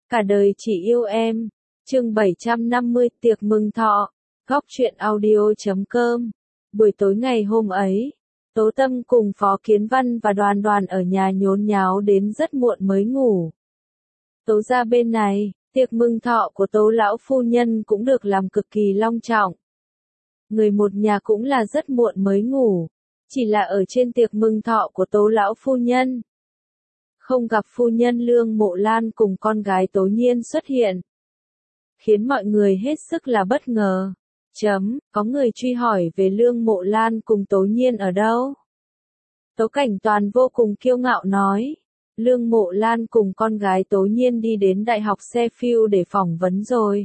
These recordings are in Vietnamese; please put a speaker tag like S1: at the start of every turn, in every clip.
S1: Cả đời chỉ yêu em. Chương 750 tiệc mừng thọ. Góc truyện audio.com. Buổi tối ngày hôm ấy, Tố Tâm cùng Phó Kiến Văn và Đoàn Đoàn ở nhà nhốn nháo đến rất muộn mới ngủ. Tố gia bên này, tiệc mừng thọ của Tố lão phu nhân cũng được làm cực kỳ long trọng. Người một nhà cũng là rất muộn mới ngủ, chỉ là ở trên tiệc mừng thọ của Tố lão phu nhân, không gặp phu nhân Lương Mộ Lan cùng con gái Tố Nhiên xuất hiện, khiến mọi người hết sức là bất ngờ. Có người truy hỏi về Lương Mộ Lan cùng Tố Nhiên ở đâu. Tố Cảnh Toàn vô cùng kiêu ngạo nói, Lương Mộ Lan cùng con gái Tố Nhiên đi đến Đại học Sheffield để phỏng vấn rồi.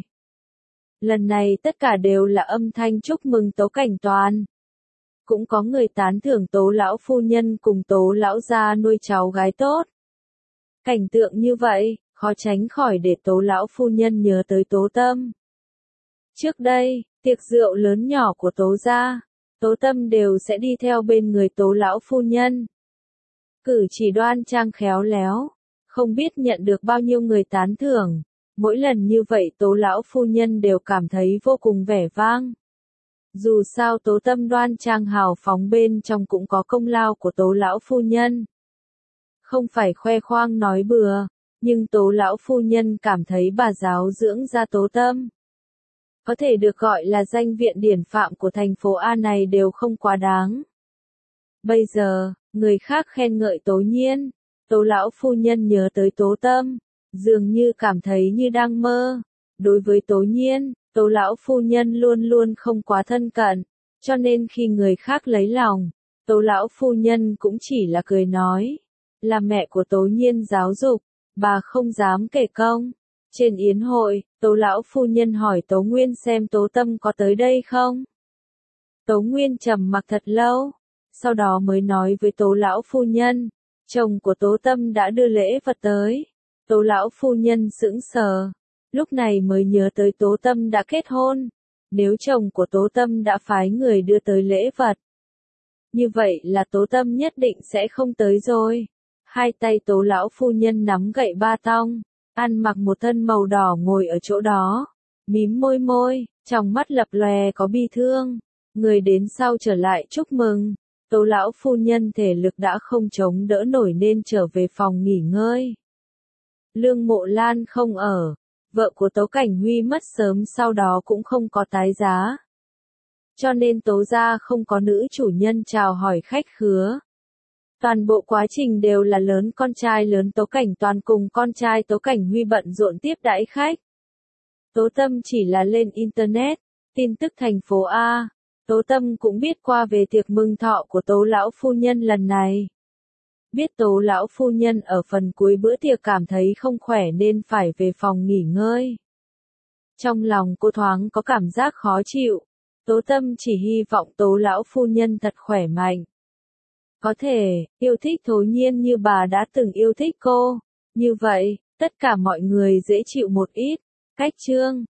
S1: Lần này tất cả đều là âm thanh chúc mừng Tố Cảnh Toàn. Cũng có người tán thưởng Tố lão phu nhân cùng Tố lão gia nuôi cháu gái tốt. Cảnh tượng như vậy, khó tránh khỏi để Tố lão phu nhân nhớ tới Tố Tâm. Trước đây, tiệc rượu lớn nhỏ của Tố gia, Tố Tâm đều sẽ đi theo bên người Tố lão phu nhân. Cử chỉ đoan trang khéo léo, không biết nhận được bao nhiêu người tán thưởng. Mỗi lần như vậy Tố lão phu nhân đều cảm thấy vô cùng vẻ vang. Dù sao Tố Tâm đoan trang hào phóng bên trong cũng có công lao của Tố lão phu nhân. Không phải khoe khoang nói bừa, nhưng Tố lão phu nhân cảm thấy bà giáo dưỡng ra Tố Tâm, có thể được gọi là danh viện điển phạm của thành phố A này đều không quá đáng. Bây giờ, người khác khen ngợi Tố Nhiên, Tố lão phu nhân nhớ tới Tố Tâm, dường như cảm thấy như đang mơ. Đối với Tố Nhiên, Tố lão phu nhân luôn luôn không quá thân cận, cho nên khi người khác lấy lòng, Tố lão phu nhân cũng chỉ là cười nói. Là mẹ của Tố Nhiên giáo dục, bà không dám kể công. Trên yến hội, Tố lão phu nhân hỏi Tố Nguyên xem Tố Tâm có tới đây không. Tố Nguyên trầm mặc thật lâu, sau đó mới nói với Tố lão phu nhân, chồng của Tố Tâm đã đưa lễ vật tới. Tố lão phu nhân sững sờ, lúc này mới nhớ tới Tố Tâm đã kết hôn. Nếu chồng của Tố Tâm đã phái người đưa tới lễ vật, như vậy là Tố Tâm nhất định sẽ không tới rồi. Hai tay Tố lão phu nhân nắm gậy ba tong, ăn mặc một thân màu đỏ ngồi ở chỗ đó, mím môi, trong mắt lập lòe có bi thương. Người đến sau trở lại chúc mừng, Tố lão phu nhân thể lực đã không chống đỡ nổi nên trở về phòng nghỉ ngơi. Lương Mộ Lan không ở, vợ của Tố Cảnh Huy mất sớm sau đó cũng không có tái giá. Cho nên Tố gia không có nữ chủ nhân chào hỏi khách khứa. Toàn bộ quá trình đều là lớn con trai lớn Tố Cảnh Toàn cùng con trai Tố Cảnh Huy bận rộn tiếp đãi khách. Tố Tâm chỉ là lên Internet, tin tức thành phố A. Tố Tâm cũng biết qua về tiệc mừng thọ của Tố lão phu nhân lần này. Biết Tố lão phu nhân ở phần cuối bữa tiệc cảm thấy không khỏe nên phải về phòng nghỉ ngơi. Trong lòng cô thoáng có cảm giác khó chịu. Tố Tâm chỉ hy vọng Tố lão phu nhân thật khỏe mạnh. Có thể, yêu thích Tố Nhiên như bà đã từng yêu thích cô. Như vậy, tất cả mọi người dễ chịu một ít. Cách chương